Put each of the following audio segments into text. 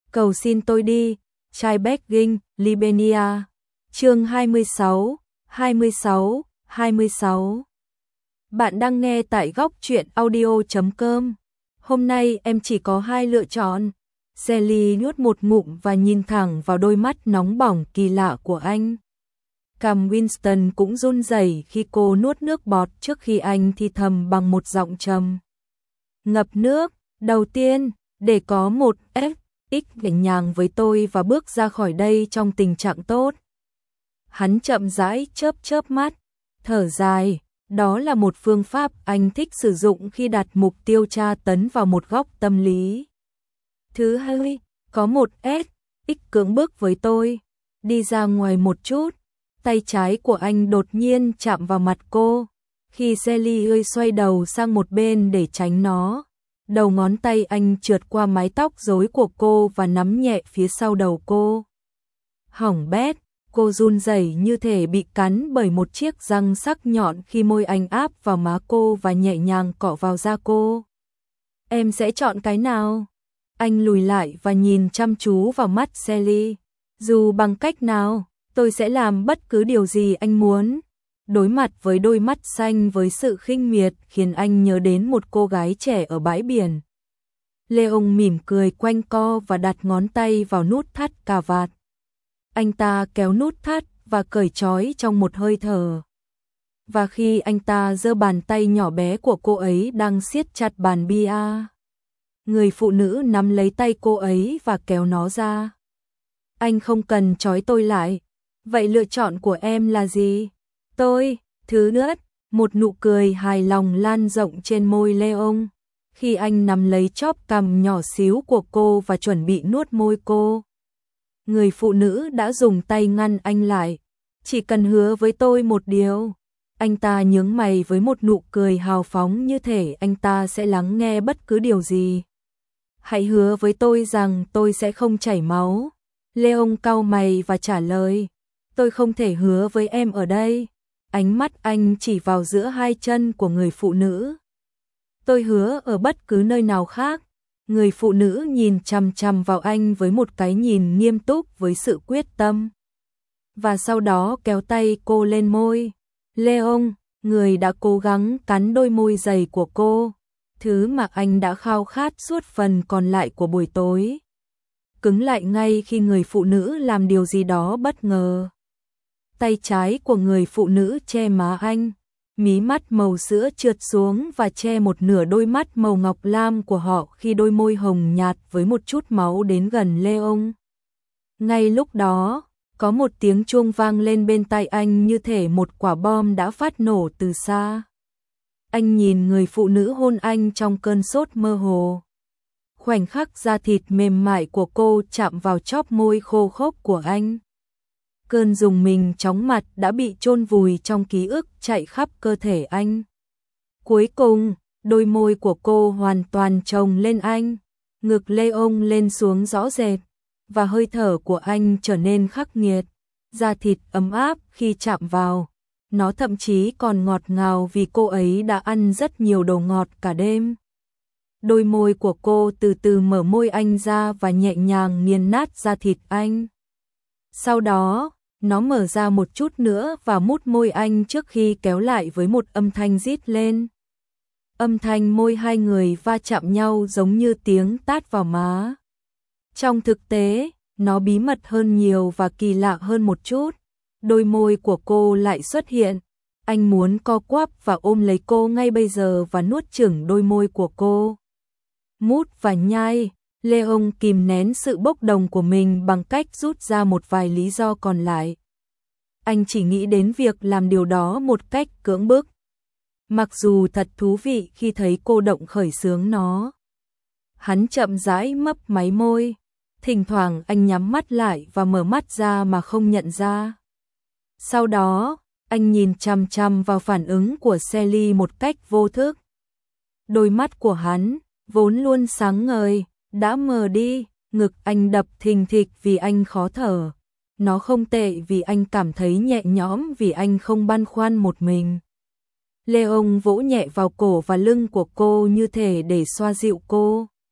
cầu xin tôi đi, trai begging, Libenia. Chương 26, 26. Bạn đang nghe tại góc truyện audio.com. Hôm nay em chỉ có hai lựa chọn. Sally nuốt một ngụm và nhìn thẳng vào đôi mắt nóng bỏng kỳ lạ của anh. Cằm Winston cũng run rẩy khi cô nuốt nước bọt trước khi anh thì thầm bằng một giọng trầm ngập nước. Đầu tiên, để có một FX nhẹ nhàng với tôi và bước ra khỏi đây trong tình trạng tốt. Hắn chậm rãi chớp mắt, thở dài. Đó là một phương pháp anh thích sử dụng khi đặt mục tiêu tra tấn vào một góc tâm lý. Thứ hai, có một SX cưỡng bức với tôi. Đi ra ngoài một chút. Tay trái của anh đột nhiên chạm vào mặt cô. Khi Sally xoay đầu sang một bên để tránh nó, đầu ngón tay anh trượt qua mái tóc rối của cô và nắm nhẹ phía sau đầu cô. Hỏng bét, cô run rẩy như thể bị cắn bởi một chiếc răng sắc nhọn khi môi anh áp vào má cô và nhẹ nhàng cọ vào da cô. Em sẽ chọn cái nào? Anh lùi lại và nhìn chăm chú vào mắt Sally. Dù bằng cách nào, tôi sẽ làm bất cứ điều gì anh muốn. Đối mặt với đôi mắt xanh với sự khinh miệt khiến anh nhớ đến một cô gái trẻ ở bãi biển. Leon mỉm cười quanh co và đặt ngón tay vào nút thắt cà vạt. Anh ta kéo nút thắt và cởi trói trong một hơi thở. Và khi anh ta giơ bàn tay nhỏ bé của cô ấy đang siết chặt bàn bia, người phụ nữ nắm lấy tay cô ấy và kéo nó ra. Anh không cần trói tôi lại. Vậy lựa chọn của em là gì? Tôi, thứ nhất, một nụ cười hài lòng lan rộng trên môi Leon. Khi anh nắm lấy chóp cằm nhỏ xíu của cô và chuẩn bị nuốt môi cô, người phụ nữ đã dùng tay ngăn anh lại. Chỉ cần hứa với tôi một điều. Anh ta nhướng mày với một nụ cười hào phóng như thể anh ta sẽ lắng nghe bất cứ điều gì. Hãy hứa với tôi rằng tôi sẽ không chảy máu. Leon cau mày và trả lời. Tôi không thể hứa với em ở đây. Ánh mắt anh chỉ vào giữa hai chân của người phụ nữ. Tôi hứa ở bất cứ nơi nào khác. Người phụ nữ nhìn chằm chằm vào anh với một cái nhìn nghiêm túc với sự quyết tâm. Và sau đó kéo tay cô lên môi. Leon, người đã cố gắng cắn đôi môi dày của cô, thứ mà anh đã khao khát suốt phần còn lại của buổi tối. Cứng lại ngay khi người phụ nữ làm điều gì đó bất ngờ. Tay trái của người phụ nữ che má anh, mí mắt màu sữa trượt xuống và che một nửa đôi mắt màu ngọc lam của họ khi đôi môi hồng nhạt với một chút máu đến gần Leon. Ngay lúc đó, có một tiếng chuông vang lên bên tai anh như thể một quả bom đã phát nổ từ xa. Anh nhìn người phụ nữ hôn anh trong cơn sốt mơ hồ. Khoảnh khắc da thịt mềm mại của cô chạm vào chóp môi khô khốc của anh. Cơn rùng mình chóng mặt đã bị chôn vùi trong ký ức chạy khắp cơ thể anh. Cuối cùng, đôi môi của cô hoàn toàn chồng lên anh. Ngực Leon lên xuống rõ rệt, và hơi thở của anh trở nên khắc nghiệt. Da thịt ấm áp khi chạm vào. Nó thậm chí còn ngọt ngào vì cô ấy đã ăn rất nhiều đồ ngọt cả đêm. Đôi môi của cô từ từ mở môi anh ra và nhẹ nhàng nghiền nát da thịt anh. Sau đó, nó mở ra một chút nữa và mút môi anh trước khi kéo lại với một âm thanh rít lên. Âm thanh môi hai người va chạm nhau giống như tiếng tát vào má. Trong thực tế, nó bí mật hơn nhiều và kỳ lạ hơn một chút. Đôi môi của cô lại xuất hiện. Anh muốn co quắp và ôm lấy cô ngay bây giờ và nuốt chửng đôi môi của cô. Mút và nhai, Leon kìm nén sự bốc đồng của mình bằng cách rút ra một vài lý do còn lại. Anh chỉ nghĩ đến việc làm điều đó một cách cưỡng bức. Mặc dù thật thú vị khi thấy cô động khởi xướng nó. Hắn chậm rãi mấp máy môi. Thỉnh thoảng anh nhắm mắt lại và mở mắt ra mà không nhận ra. Sau đó, anh nhìn chằm chằm vào phản ứng của Sally một cách vô thức. Đôi mắt của hắn, vốn luôn sáng ngời, đã mờ đi, ngực anh đập thình thịch vì anh khó thở. Nó không tệ vì anh cảm thấy nhẹ nhõm vì anh không băn khoăn một mình. Leon vỗ nhẹ vào cổ và lưng của cô như thể để xoa dịu cô.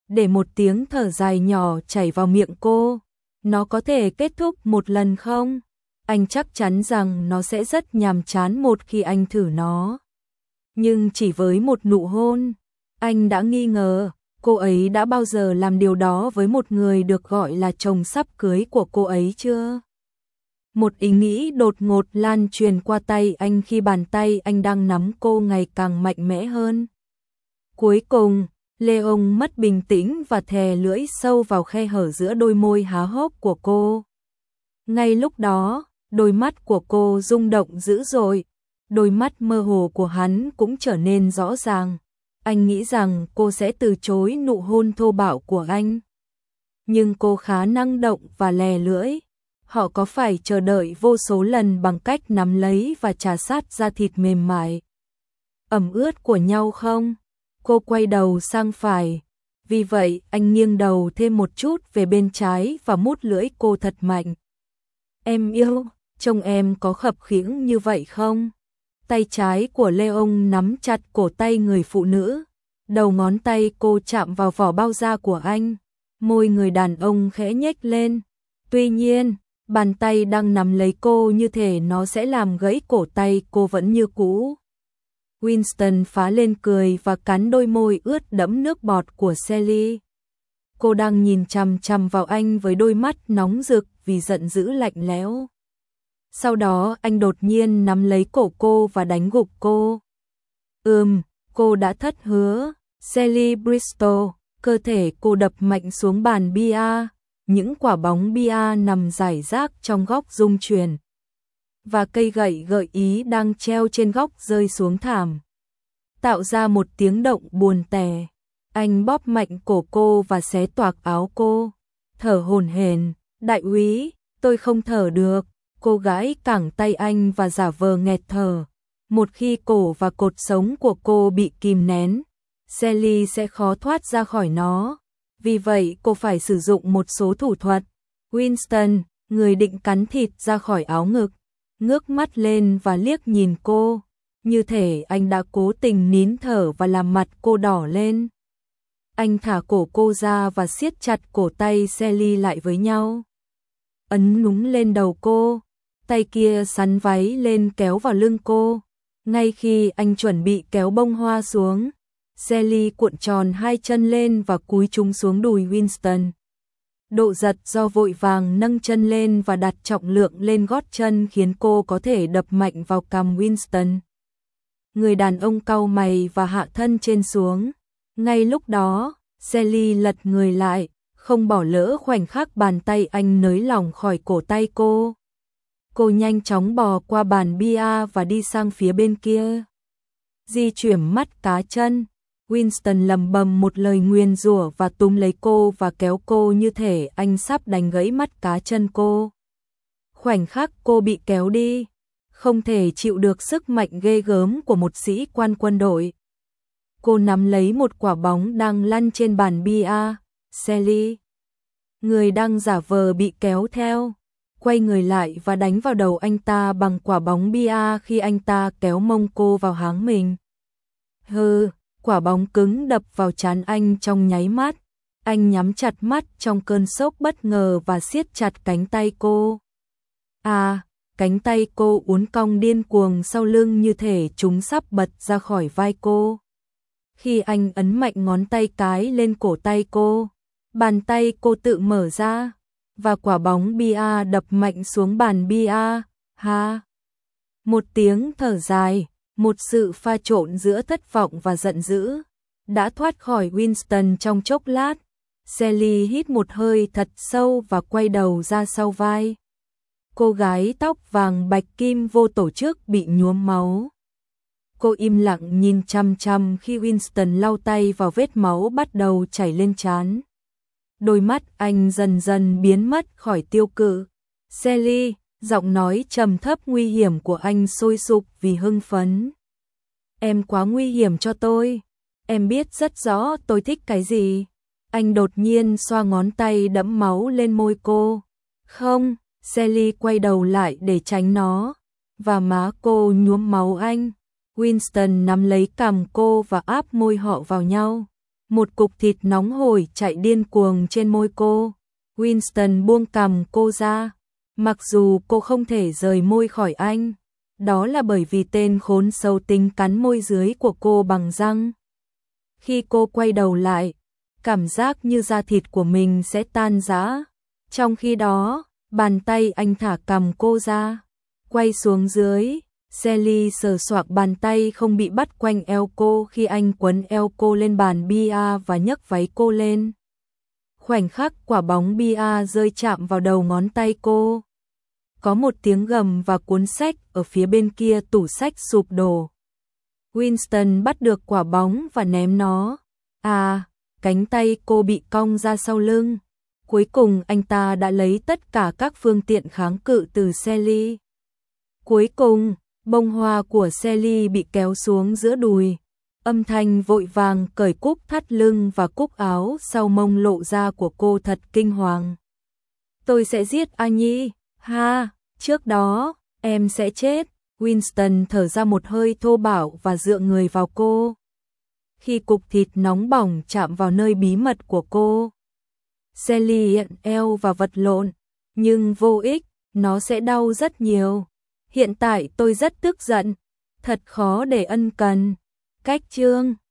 để một tiếng thở dài nhỏ chảy vào miệng cô. Nó có thể kết thúc một lần không? Anh chắc chắn rằng nó sẽ rất nhàm chán một khi anh thử nó. Nhưng chỉ với một nụ hôn, anh đã nghi ngờ cô ấy đã bao giờ làm điều đó với một người được gọi là chồng sắp cưới của cô ấy chưa? Một ý nghĩ đột ngột lan truyền qua tay anh khi bàn tay anh đang nắm cô ngày càng mạnh mẽ hơn. Cuối cùng, Leon mất bình tĩnh và thè lưỡi sâu vào khe hở giữa đôi môi há hốc của cô. Ngay lúc đó, đôi mắt của cô rung động dữ dội, đôi mắt mơ hồ của hắn cũng trở nên rõ ràng. Anh nghĩ rằng cô sẽ từ chối nụ hôn thô bạo của anh. Nhưng cô khá năng động và lè lưỡi. Họ có phải chờ đợi vô số lần bằng cách nắm lấy và trà sát da thịt mềm mại, ẩm ướt của nhau không? Cô quay đầu sang phải. Vì vậy, anh nghiêng đầu thêm một chút về bên trái và mút lưỡi cô thật mạnh. Em yêu, trông em có khập khiễng như vậy không? Tay trái của Leon nắm chặt cổ tay người phụ nữ. Đầu ngón tay cô chạm vào vỏ bao da của anh. Môi người đàn ông khẽ nhếch lên. Tuy nhiên, bàn tay đang nắm lấy cô như thể nó sẽ làm gãy cổ tay cô vẫn như cũ. Winston phá lên cười và cắn đôi môi ướt đẫm nước bọt của Sally. Cô đang nhìn chằm chằm vào anh với đôi mắt nóng rực vì giận dữ lạnh lẽo. Sau đó anh đột nhiên nắm lấy cổ cô và đánh gục cô. Cô đã thất hứa. Sally Bristol, cơ thể cô đập mạnh xuống bàn bia. Những quả bóng bia nằm rải rác trong góc rung chuyển. Và cây gậy gợi ý đang treo trên góc rơi xuống thảm, tạo ra một tiếng động buồn tẻ. Anh bóp mạnh cổ cô và xé toạc áo cô. Thở hổn hển, đại úy, tôi không thở được. Cô gái cẳng tay anh và giả vờ nghẹt thở. Một khi cổ và cột sống của cô bị kìm nén, Sally sẽ khó thoát ra khỏi nó. Vì vậy cô phải sử dụng một số thủ thuật. Winston, người định cắn thịt ra khỏi áo ngực, ngước mắt lên và liếc nhìn cô, như thể anh đã cố tình nín thở và làm mặt cô đỏ lên. Anh thả cổ cô ra và siết chặt cổ tay Sally lại với nhau. Ấn núng lên đầu cô, tay kia sắn váy lên kéo vào lưng cô. Ngay khi anh chuẩn bị kéo bông hoa xuống, Sally cuộn tròn hai chân lên và cúi chúng xuống đùi Winston. Độ giật do vội vàng nâng chân lên và đặt trọng lượng lên gót chân khiến cô có thể đập mạnh vào cằm Winston. Người đàn ông cau mày và hạ thân trên xuống. Ngay lúc đó, Sally lật người lại, không bỏ lỡ khoảnh khắc bàn tay anh nới lỏng khỏi cổ tay cô. Cô nhanh chóng bò qua bàn bia và đi sang phía bên kia. Di chuyển mắt cá chân, Winston lầm bầm một lời nguyền rủa và túm lấy cô và kéo cô như thể anh sắp đánh gãy mắt cá chân cô. Khoảnh khắc cô bị kéo đi, không thể chịu được sức mạnh ghê gớm của một sĩ quan quân đội. Cô nắm lấy một quả bóng đang lăn trên bàn bia. Sally, người đang giả vờ bị kéo theo, quay người lại và đánh vào đầu anh ta bằng quả bóng bia khi anh ta kéo mông cô vào háng mình. Quả bóng cứng đập vào trán anh trong nháy mắt. Anh nhắm chặt mắt trong cơn sốc bất ngờ và siết chặt cánh tay cô. Cánh tay cô uốn cong điên cuồng sau lưng như thể chúng sắp bật ra khỏi vai cô. Khi anh ấn mạnh ngón tay cái lên cổ tay cô, bàn tay cô tự mở ra, và quả bóng bia đập mạnh xuống bàn bia. Một tiếng thở dài, một sự pha trộn giữa thất vọng và giận dữ, đã thoát khỏi Winston trong chốc lát. Sally hít một hơi thật sâu và quay đầu ra sau vai. Cô gái tóc vàng bạch kim vô tổ chức bị nhuốm máu. Cô im lặng nhìn chăm chăm khi Winston lau tay vào vết máu bắt đầu chảy lên trán. Đôi mắt anh dần dần biến mất khỏi tiêu cự. Sally, giọng nói trầm thấp nguy hiểm của anh sôi sục vì hưng phấn. Em quá nguy hiểm cho tôi. Em biết rất rõ tôi thích cái gì. Anh đột nhiên xoa ngón tay đẫm máu lên môi cô. Không, Sally quay đầu lại để tránh nó, và má cô nhuốm máu anh. Winston nắm lấy cằm cô và áp môi họ vào nhau. Một cục thịt nóng hổi chạy điên cuồng trên môi cô. Winston buông cằm cô ra. Mặc dù cô không thể rời môi khỏi anh, đó là bởi vì tên khốn xấu tính cắn môi dưới của cô bằng răng. Khi cô quay đầu lại, cảm giác như da thịt của mình sẽ tan rã. Trong khi đó, bàn tay anh thả cằm cô ra, quay xuống dưới. Sally sờ soạc bàn tay không bị bắt quanh eo cô khi anh quấn eo cô lên bàn bia và nhấc váy cô lên. Khoảnh khắc quả bóng bia rơi chạm vào đầu ngón tay cô. Có một tiếng gầm và cuốn sách ở phía bên kia tủ sách sụp đổ. Winston bắt được quả bóng và ném nó. Cánh tay cô bị cong ra sau lưng. Cuối cùng anh ta đã lấy tất cả các phương tiện kháng cự từ Sally. Cuối cùng, bông hoa của Sally bị kéo xuống giữa đùi. Âm thanh vội vàng cởi cúc thắt lưng và cúc áo sau mông lộ ra của cô thật kinh hoàng. Tôi sẽ giết Annie, trước đó, em sẽ chết. Winston thở ra một hơi thô bạo và dựa người vào cô. Khi cục thịt nóng bỏng chạm vào nơi bí mật của cô, Sally hiện eo và vật lộn, nhưng vô ích, nó sẽ đau rất nhiều. Hiện tại tôi rất tức giận, thật khó để ân cần. Cách chương